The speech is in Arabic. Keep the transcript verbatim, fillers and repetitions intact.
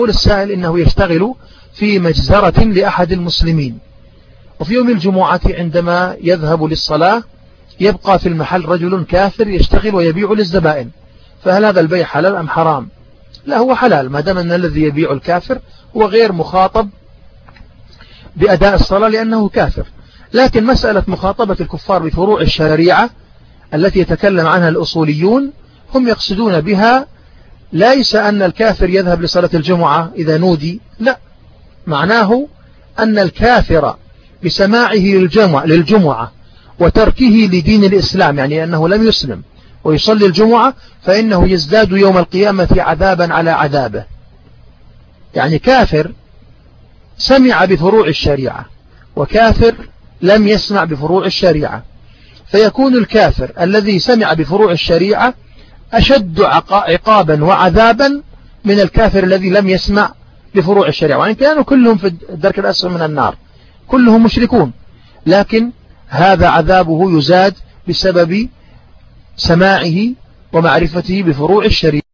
السائل إنه يشتغل في مجزرة لأحد المسلمين، وفي يوم الجمعة عندما يذهب للصلاة يبقى في المحل رجل كافر يشتغل ويبيع للزبائن، فهل هذا البيع حلال أم حرام؟ لا، هو حلال ما دام أن الذي يبيع الكافر هو غير مخاطب بأداء الصلاة لأنه كافر. لكن مسألة مخاطبة الكفار بفروع الشريعة التي يتكلم عنها الأصوليون هم يقصدون بها ليس أن الكافر يذهب لصلاة الجمعة إذا نودي، لا، معناه أن الكافر بسماعه للجمعة, للجمعة وتركه لدين الإسلام، يعني أنه لم يسلم ويصلي الجمعة، فإنه يزداد يوم القيامة عذابا على عذابه. يعني كافر سمع بفروع الشريعة وكافر لم يسمع بفروع الشريعة، فيكون الكافر الذي سمع بفروع الشريعة أشد عقابا وعذابا من الكافر الذي لم يسمع بفروع الشريعة، وإن كانوا كلهم في الدرك الأسفل من النار، كلهم مشركون، لكن هذا عذابه يزاد بسبب سماعه ومعرفته بفروع الشريعة.